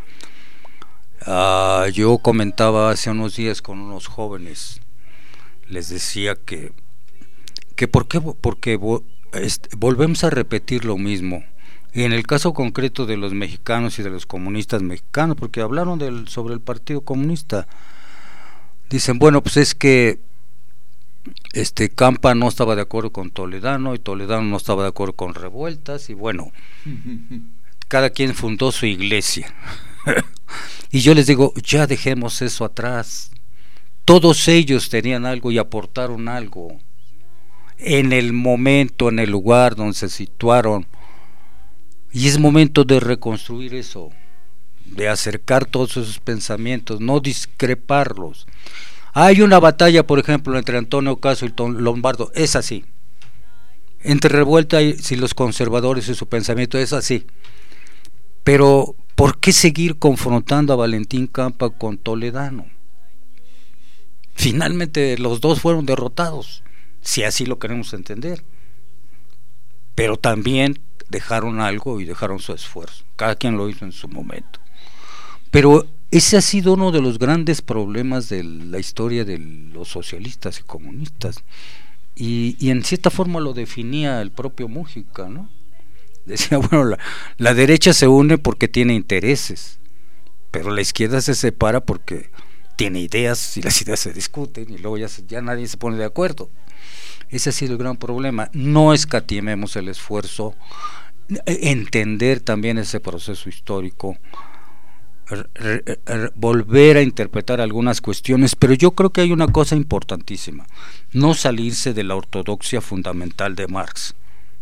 Uh, yo comentaba hace unos días con unos jóvenes, les decía que, que por qué, porque vo, este, volvemos a repetir lo mismo. Y en el caso concreto de los mexicanos y de los comunistas mexicanos, porque hablaron del, sobre el Partido Comunista, dicen, bueno, pues es que este Campa no estaba de acuerdo con Toledano y Toledano no estaba de acuerdo con Revueltas, y bueno, cada quien fundó su iglesia. Y yo les digo, ya dejemos eso atrás. Todos ellos tenían algo y aportaron algo en el momento, en el lugar donde se situaron, y es momento de reconstruir eso, de acercar todos esos pensamientos, no discreparlos. Hay una batalla, por ejemplo, entre Antonio Caso y Lombardo, es así. Entre Revuelta y si los conservadores y su pensamiento, es así. Pero ¿por qué seguir confrontando a Valentín Campa con Toledano? Finalmente los dos fueron derrotados, si así lo queremos entender. Pero también dejaron algo y dejaron su esfuerzo. Cada quien lo hizo en su momento. Pero ese ha sido uno de los grandes problemas de la historia de los socialistas y comunistas. Y, y en cierta forma lo definía el propio Mújica, ¿no? Decía, bueno, la, la derecha se une porque tiene intereses, pero la izquierda se separa porque tiene ideas y las ideas se discuten y luego ya, se, ya nadie se pone de acuerdo. Ese ha sido el gran problema. No escatimemos el esfuerzo, entender también ese proceso histórico, r- r- r- volver a interpretar algunas cuestiones, pero yo creo que hay una cosa importantísima: no salirse de la ortodoxia fundamental de Marx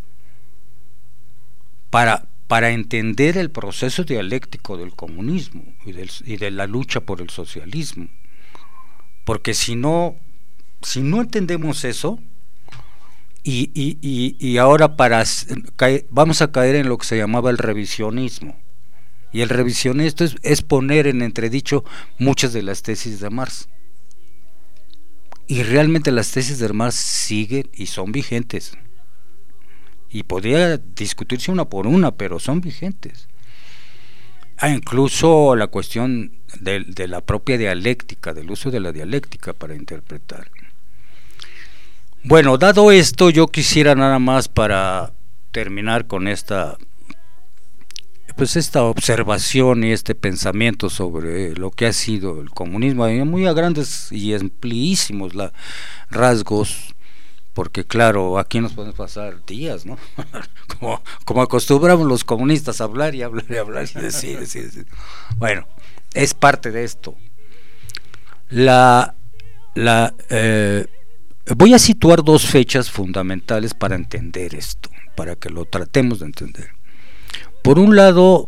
para, para entender el proceso dialéctico del comunismo y, del, y de la lucha por el socialismo, porque si no, si no entendemos eso, Y, y, y, y ahora para caer, vamos a caer en lo que se llamaba el revisionismo, y el revisionismo es, es poner en entredicho muchas de las tesis de Marx, y realmente las tesis de Marx siguen y son vigentes, y podría discutirse una por una, pero son vigentes. Ah, incluso la cuestión de, de la propia dialéctica, del uso de la dialéctica para interpretar. Bueno, dado esto, yo quisiera nada más, para terminar con esta pues esta observación y este pensamiento sobre lo que ha sido el comunismo, muy a grandes y amplísimos la, rasgos, porque claro, aquí nos podemos pasar días, ¿no? como, como acostumbramos los comunistas a hablar y hablar y hablar y decir, decir, decir. Bueno, es parte de esto. La, la eh, Voy a situar dos fechas fundamentales para entender esto, para que lo tratemos de entender. Por un lado,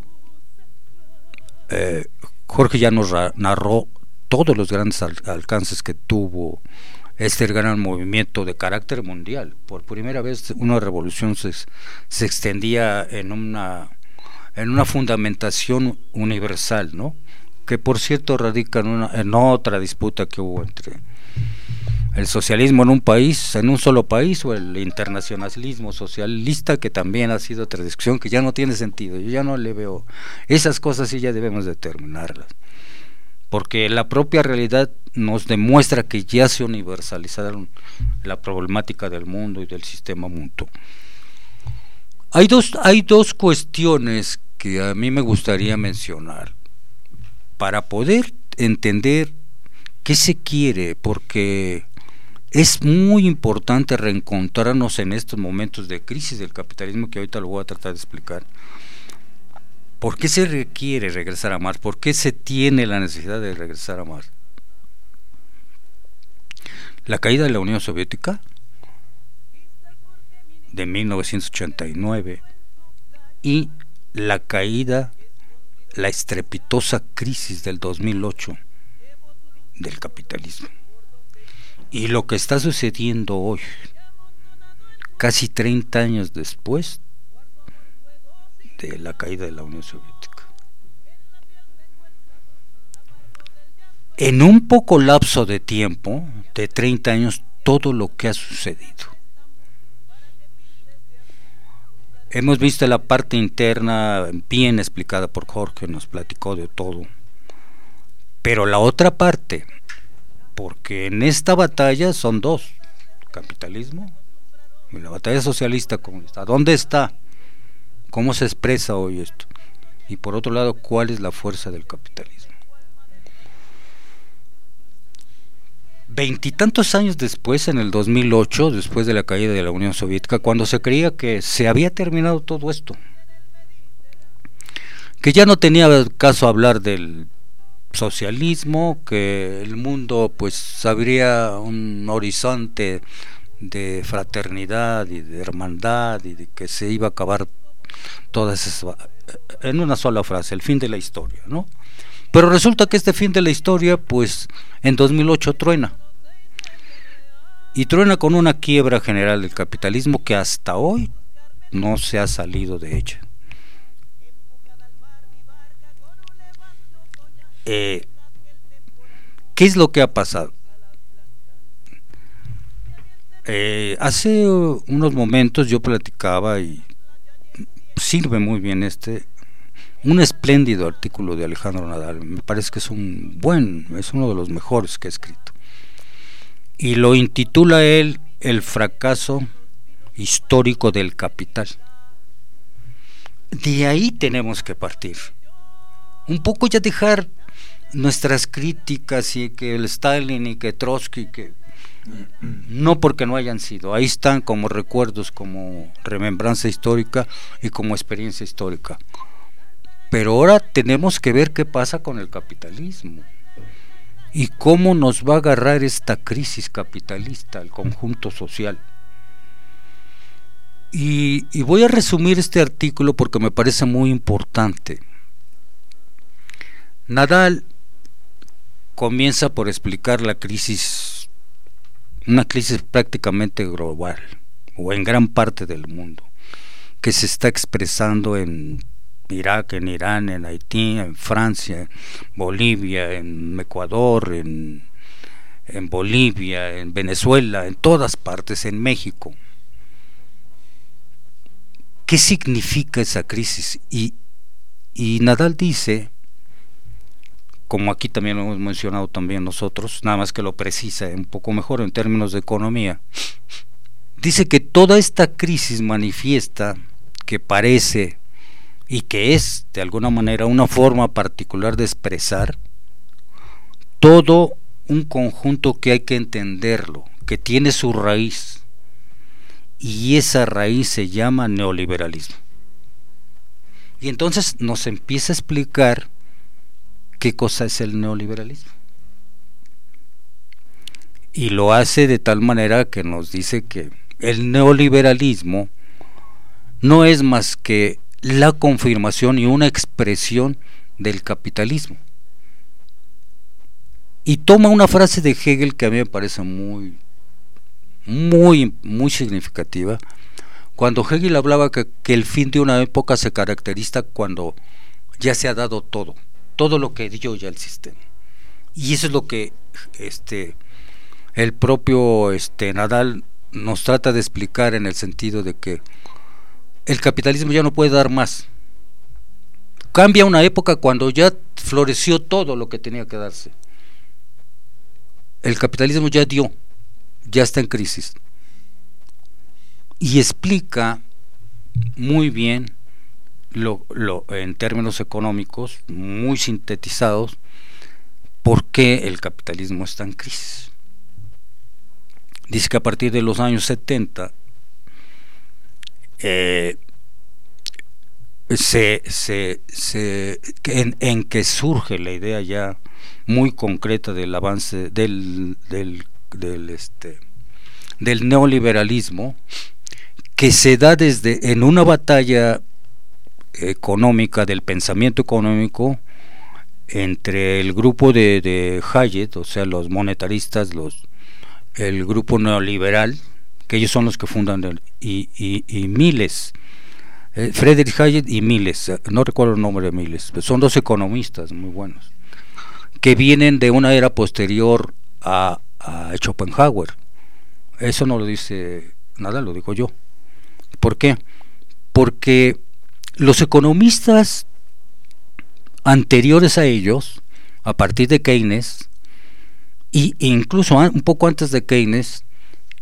eh, Jorge ya nos narró todos los grandes al- alcances que tuvo este gran movimiento de carácter mundial. Por primera vez una revolución se, se extendía en una, en una fundamentación universal, ¿no? Que por cierto radica en, una, en otra disputa que hubo entre el socialismo en un país, en un solo país, o el internacionalismo socialista, que también ha sido otra discusión que ya no tiene sentido. Yo ya no le veo, esas cosas sí ya debemos determinarlas, porque la propia realidad nos demuestra que ya se universalizaron la problemática del mundo y del sistema mutuo. Hay dos, hay dos cuestiones que a mí me gustaría mencionar para poder entender qué se quiere, porque es muy importante reencontrarnos en estos momentos de crisis del capitalismo, que ahorita lo voy a tratar de explicar. ¿Por qué se requiere regresar a Marx? ¿Por qué se tiene la necesidad de regresar a Marx? La caída de la Unión Soviética de mil novecientos ochenta y nueve y la caída, la estrepitosa crisis del dos mil ocho del capitalismo. Y lo que está sucediendo hoy, casi treinta años después de la caída de la Unión Soviética. En un poco lapso de tiempo, de treinta años, todo lo que ha sucedido. Hemos visto la parte interna bien explicada por Jorge, nos platicó de todo. Pero la otra parte, porque en esta batalla son dos, capitalismo y la batalla socialista comunista. ¿Dónde está? ¿Cómo se expresa hoy esto? Y por otro lado, ¿cuál es la fuerza del capitalismo? Veintitantos años después, en el dos mil ocho, después de la caída de la Unión Soviética, cuando se creía que se había terminado todo esto, que ya no tenía caso hablar del socialismo, que el mundo pues habría un horizonte de fraternidad y de hermandad y de que se iba a acabar todas esas, en una sola frase, el fin de la historia, ¿no? Pero resulta que este fin de la historia pues en dos mil ocho truena, y truena con una quiebra general del capitalismo que hasta hoy no se ha salido de ella. Eh, ¿Qué es lo que ha pasado? Eh, hace unos momentos yo platicaba, y sirve muy bien este, un espléndido artículo de Alejandro Nadal. Me parece que es un buen, es uno de los mejores que ha escrito, y lo intitula él El fracaso histórico del capital. De ahí tenemos que partir, un poco ya dejar nuestras críticas y que el Stalin y que Trotsky, que no porque no hayan sido, ahí están como recuerdos, como remembranza histórica y como experiencia histórica, pero ahora tenemos que ver qué pasa con el capitalismo y cómo nos va a agarrar esta crisis capitalista al conjunto social. Y, y voy a resumir este artículo porque me parece muy importante. Nadal comienza por explicar la crisis, una crisis prácticamente global, o en gran parte del mundo, que se está expresando en Irak, en Irán, en Haití, en Francia, en Bolivia, en Ecuador, en, en Bolivia, en Venezuela, en todas partes, en México. ¿Qué significa esa crisis? Y, y Nadal dice, como aquí también lo hemos mencionado también nosotros, nada más que lo precisa un poco mejor en términos de economía, dice que toda esta crisis manifiesta que parece y que es de alguna manera una forma particular de expresar todo un conjunto que hay que entenderlo, que tiene su raíz, y esa raíz se llama neoliberalismo. Y entonces nos empieza a explicar qué cosa es el neoliberalismo, y lo hace de tal manera que nos dice que el neoliberalismo no es más que la confirmación y una expresión del capitalismo, y toma una frase de Hegel que a mí me parece muy muy muy significativa, cuando Hegel hablaba que, que el fin de una época se caracteriza cuando ya se ha dado todo todo lo que dio ya el sistema, y eso es lo que este el propio este Nadal nos trata de explicar, en el sentido de que el capitalismo ya no puede dar más. Cambia una época cuando ya floreció todo lo que tenía que darse. El capitalismo ya dio, ya está en crisis, y explica muy bien Lo, lo, en términos económicos muy sintetizados, por qué el capitalismo está en crisis. Dice que a partir de los años setenta eh, se, se, se, en, en que surge la idea ya muy concreta del avance del, del, del, este, del neoliberalismo, que se da desde en una batalla económica, del pensamiento económico, entre el grupo de, de Hayek, o sea, los monetaristas, los el grupo neoliberal, que ellos son los que fundan el, y, y, y Miles, eh, Friedrich Hayek y Miles, no recuerdo el nombre de Miles, pero son dos economistas muy buenos, que vienen de una era posterior a, a Schopenhauer. Eso no lo dice nada, lo digo yo. ¿Por qué? Porque los economistas anteriores a ellos, a partir de Keynes, y, e incluso un poco antes de Keynes,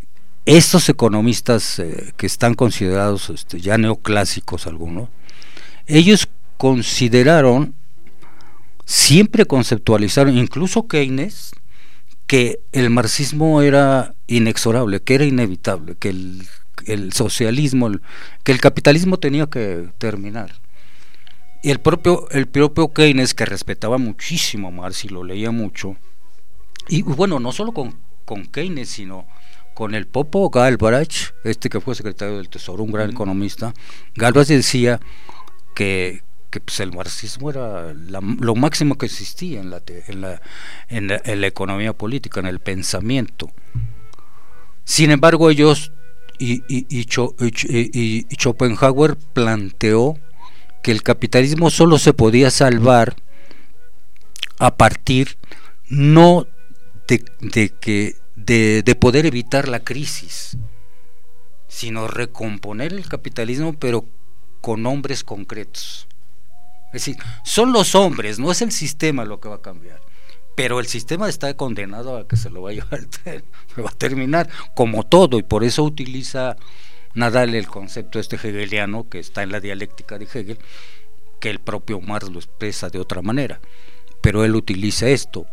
estos economistas eh, que están considerados este, ya neoclásicos algunos, ellos consideraron, siempre conceptualizaron, incluso Keynes, que el marxismo era inexorable, que era inevitable, que el, el socialismo, el, que el capitalismo tenía que terminar. Y el propio, el propio Keynes, que respetaba muchísimo a Marx y lo leía mucho, y bueno, no solo con, con Keynes, sino con el Popo Galbraith, este que fue secretario del Tesoro, un gran uh-huh. economista. Galbraith decía que, que pues el marxismo era la, lo máximo que existía en la, en, la, en, la, en la economía política, en el pensamiento. Sin embargo, ellos y, y, y, Cho, y, y, y Schopenhauer planteó que el capitalismo solo se podía salvar a partir no de, de que De, de poder evitar la crisis, sino recomponer el capitalismo, pero con hombres concretos. Es decir, son los hombres, no es el sistema lo que va a cambiar, pero el sistema está condenado a que se lo va a llevar, va a terminar como todo, y por eso utiliza Nadal el concepto este hegeliano que está en la dialéctica de Hegel, que el propio Marx lo expresa de otra manera, pero él utiliza esto.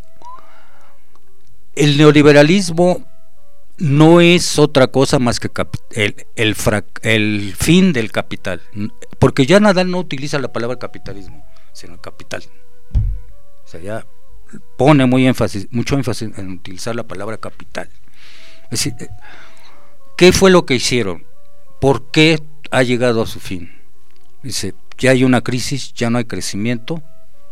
El neoliberalismo no es otra cosa más que el, el, el fin del capital, porque ya Nadal no utiliza la palabra capitalismo, sino el capital. O sea, ya pone muy énfasis, mucho énfasis en utilizar la palabra capital. Es decir, ¿qué fue lo que hicieron? ¿Por qué ha llegado a su fin? Dice, ya hay una crisis, ya no hay crecimiento,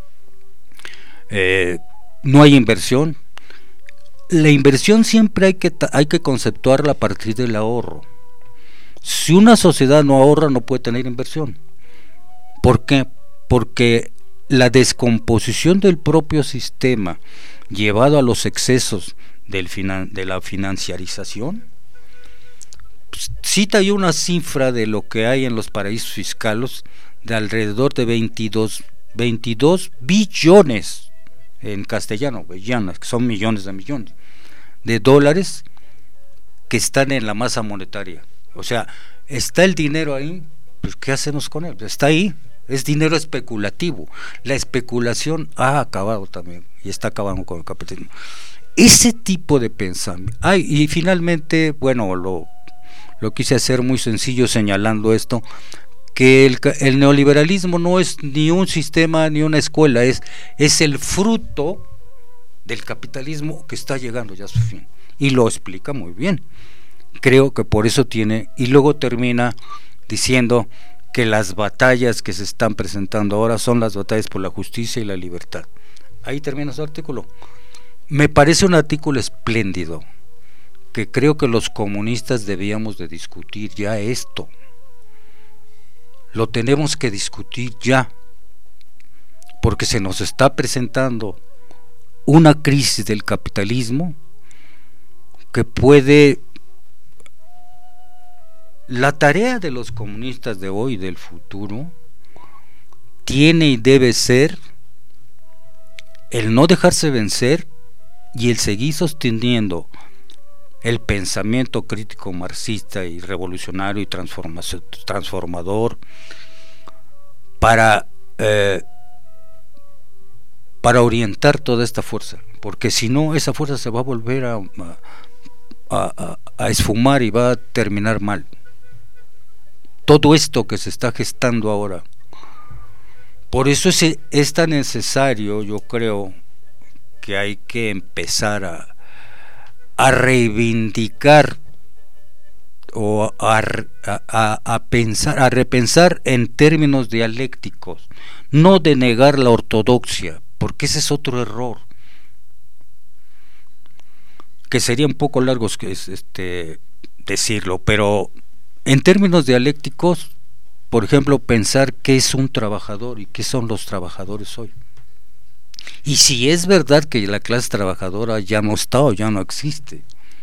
eh, no hay inversión. La inversión siempre hay que, hay que conceptuarla a partir del ahorro. Si una sociedad no ahorra, no puede tener inversión. ¿Por qué? Porque la descomposición del propio sistema, llevado a los excesos del finan, de la financiarización, pues, cita yo una cifra de lo que hay en los paraísos fiscales de alrededor de veintidós billones, en castellano, bellanas, que son millones de millones de dólares que están en la masa monetaria. O sea, está el dinero ahí, pues ¿qué hacemos con él? Está ahí, es dinero especulativo. La especulación ha acabado también y está acabando con el capitalismo. Ese tipo de pensamiento. Ay, y finalmente, bueno, lo, lo quise hacer muy sencillo señalando esto, que el, el neoliberalismo no es ni un sistema ni una escuela, es, es el fruto del capitalismo que está llegando ya a su fin, y lo explica muy bien. Creo que por eso tiene, y luego termina diciendo que las batallas que se están presentando ahora son las batallas por la justicia y la libertad. Ahí termina su artículo. Me parece un artículo espléndido, que creo que los comunistas debíamos de discutir ya esto. Lo tenemos que discutir ya, porque se nos está presentando una crisis del capitalismo que puede... La tarea de los comunistas de hoy y del futuro tiene y debe ser el no dejarse vencer y el seguir sosteniendo el pensamiento crítico marxista y revolucionario y transformador para eh, para orientar toda esta fuerza, porque si no, esa fuerza se va a volver a, a, a, a esfumar y va a terminar mal. Todo esto que se está gestando ahora, por eso es, es tan necesario, yo creo, que hay que empezar a a reivindicar o a, a, a pensar, a repensar en términos dialécticos, no de negar la ortodoxia, porque ese es otro error, que sería un poco largo este, decirlo, pero en términos dialécticos, por ejemplo, pensar qué es un trabajador y qué son los trabajadores hoy. Y si es verdad que la clase trabajadora ya no está o ya no existe,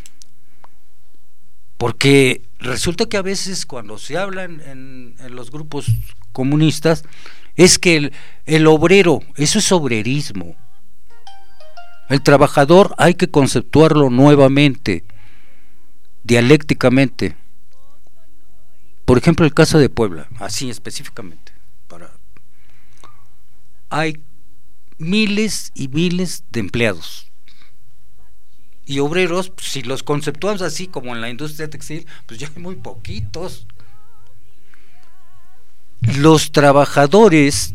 porque resulta que a veces cuando se habla en, en, en los grupos comunistas es que el, el obrero, eso es obrerismo. El trabajador hay que conceptuarlo nuevamente. dialécticamente. Por ejemplo, el caso de Puebla, así específicamente. Para... Hay miles y miles de empleados. Y obreros, pues, si los conceptuamos así como en la industria textil, pues ya hay muy poquitos. Los trabajadores,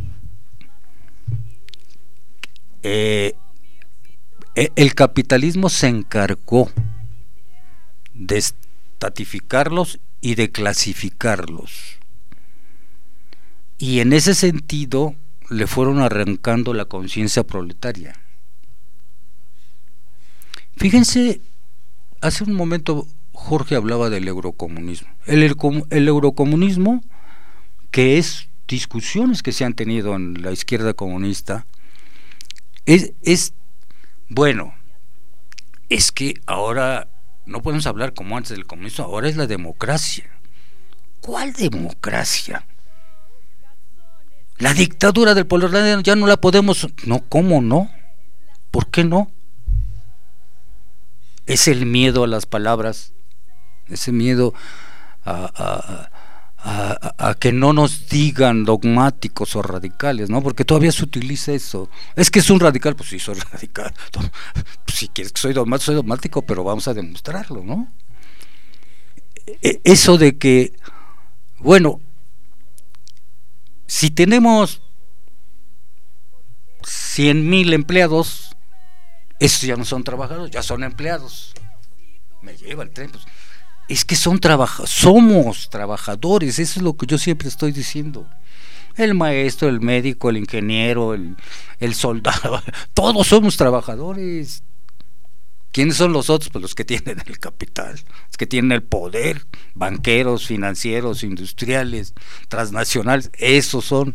eh, el capitalismo se encargó de estratificarlos y de clasificarlos, y en ese sentido le fueron arrancando la conciencia proletaria. Fíjense, hace un momento Jorge hablaba del eurocomunismo. El, el eurocomunismo, que es discusiones que se han tenido en la izquierda comunista, es, es bueno, es que ahora no podemos hablar como antes del comunismo, ahora es la democracia. ¿Cuál democracia? La dictadura del proletariado ya no la podemos... No, ¿cómo no? ¿Por qué no? Es el miedo a las palabras, ese miedo a, a, a, a que no nos digan dogmáticos o radicales, ¿no? Porque todavía se utiliza eso. Es que es un radical, pues sí, soy radical. Pues, si quieres que soy dogmático, soy dogmático, pero vamos a demostrarlo, ¿no? Eso de que, bueno, si tenemos cien mil empleados, esos ya no son trabajadores, ya son empleados. Me lleva el tren, pues. Es que son trabajadores, somos trabajadores, eso es lo que yo siempre estoy diciendo. El maestro, el médico, el ingeniero, el, el soldado, todos somos trabajadores. ¿Quiénes son los otros? Pues los que tienen el capital, los que tienen el poder, banqueros, financieros, industriales, transnacionales, esos son.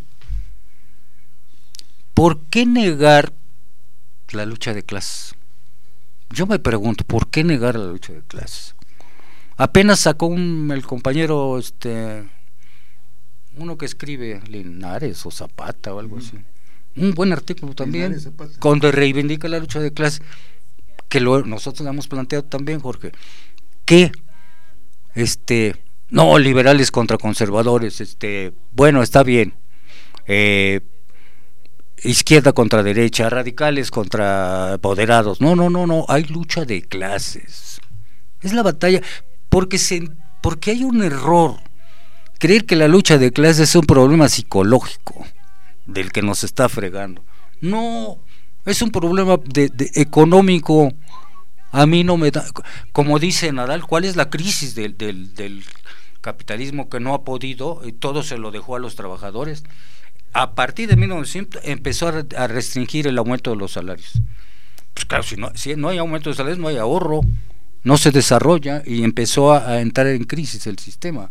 ¿Por qué negar la lucha de clases? Yo me pregunto, ¿por qué negar la lucha de clases? Apenas sacó un, el compañero, este, uno que escribe, Linares o Zapata o algo así, un buen artículo también, donde reivindica la lucha de clases, que lo, nosotros lo hemos planteado también, Jorge, que, este, no, liberales contra conservadores, este, bueno, está bien, eh, izquierda contra derecha, radicales contra moderados. No, no, no, no, hay lucha de clases. Es la batalla, porque se, porque hay un error. Creer que la lucha de clases es un problema psicológico del que nos está fregando. No, es un problema de, de económico. A mí no me da, como dice Nadal, ¿cuál es la crisis del, del, del capitalismo que no ha podido y todo se lo dejó a los trabajadores? A partir de mil novecientos empezó a restringir el aumento de los salarios. Pues claro, si no, si no hay aumento de salarios, no hay ahorro, no se desarrolla, y empezó a, a entrar en crisis el sistema.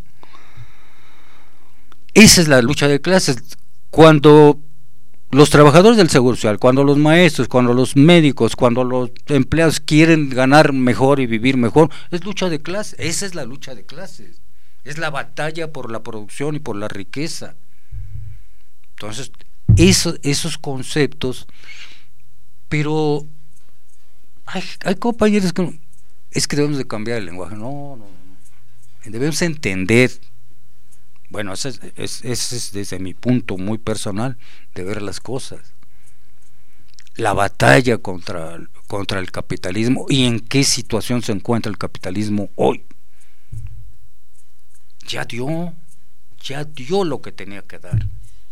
Esa es la lucha de clases. Cuando los trabajadores del Seguro Social, cuando los maestros, cuando los médicos, cuando los empleados quieren ganar mejor y vivir mejor, es lucha de clases. Esa es la lucha de clases. Es la batalla por la producción y por la riqueza. Entonces, eso, esos conceptos, pero hay, hay compañeros que es que debemos de cambiar el lenguaje. No, no, no. Debemos entender. Bueno, ese es, es, ese es desde mi punto muy personal de ver las cosas. La batalla contra, contra el capitalismo y en qué situación se encuentra el capitalismo hoy. Ya dio, ya dio lo que tenía que dar.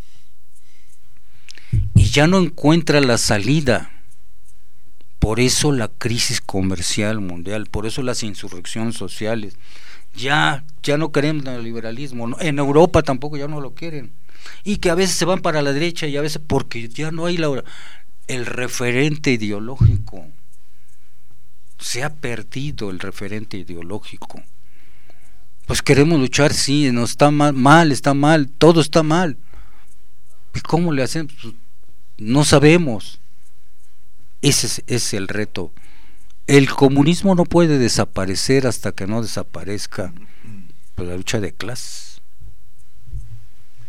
Y ya no encuentra la salida. Por eso la crisis comercial mundial, por eso las insurrecciones sociales. Ya, ya no queremos el liberalismo, ¿no? En Europa tampoco ya no lo quieren. Y que a veces se van para la derecha y a veces porque ya no hay la, el referente ideológico. Se ha perdido el referente ideológico. Pues queremos luchar, sí, no está mal, mal, está mal, todo está mal. ¿Y cómo le hacemos? No sabemos. Ese es, es el reto. El comunismo no puede desaparecer hasta que no desaparezca pues, la lucha de clases.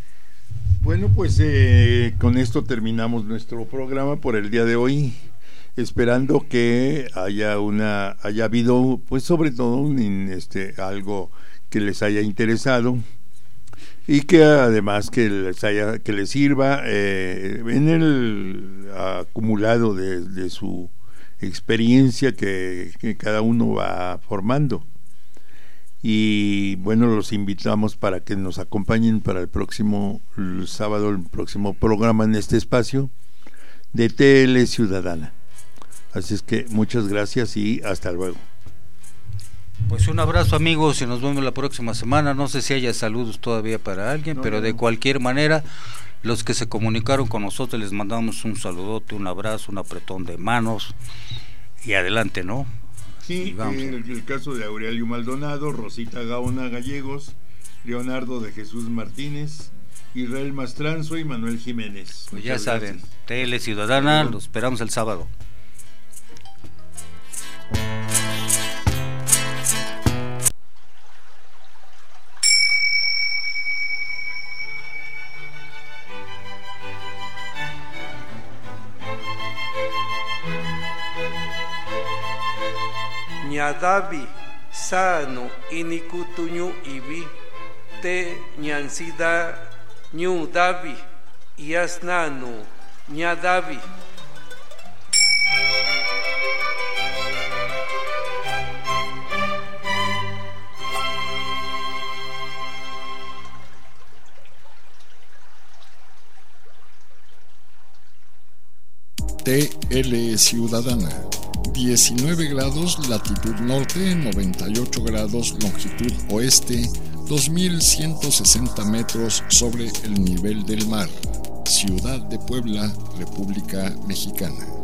Bueno, pues eh, con esto terminamos nuestro programa por el día de hoy. esperando que haya una haya habido, pues sobre todo un, este algo que les haya interesado y que además que les haya que les sirva eh, en el acumulado de, de su experiencia que, que cada uno va formando. Y bueno, los invitamos para que nos acompañen para el próximo el sábado, el próximo programa en este espacio de T L Ciudadana. Así es que muchas gracias y hasta luego. Pues un abrazo, amigos, y nos vemos la próxima semana. No sé si haya saludos todavía para alguien, no, pero de cualquier manera, los que se comunicaron con nosotros les mandamos un saludote, un abrazo, un apretón de manos y adelante, ¿no? Sí, en el, el caso de Aurelio Maldonado, Rosita Gaona Gallegos, Leonardo de Jesús Martínez, Israel Mastranzo y Manuel Jiménez. Pues ya saben, T L Ciudadana, los esperamos el sábado. Ñadavi sano inikutuñu ibi te ñansida ñu davi yasnanu ñadavi. T L Ciudadana, diecinueve grados latitud norte, noventa y ocho grados longitud oeste, dos mil ciento sesenta metros sobre el nivel del mar. Ciudad de Puebla, República Mexicana.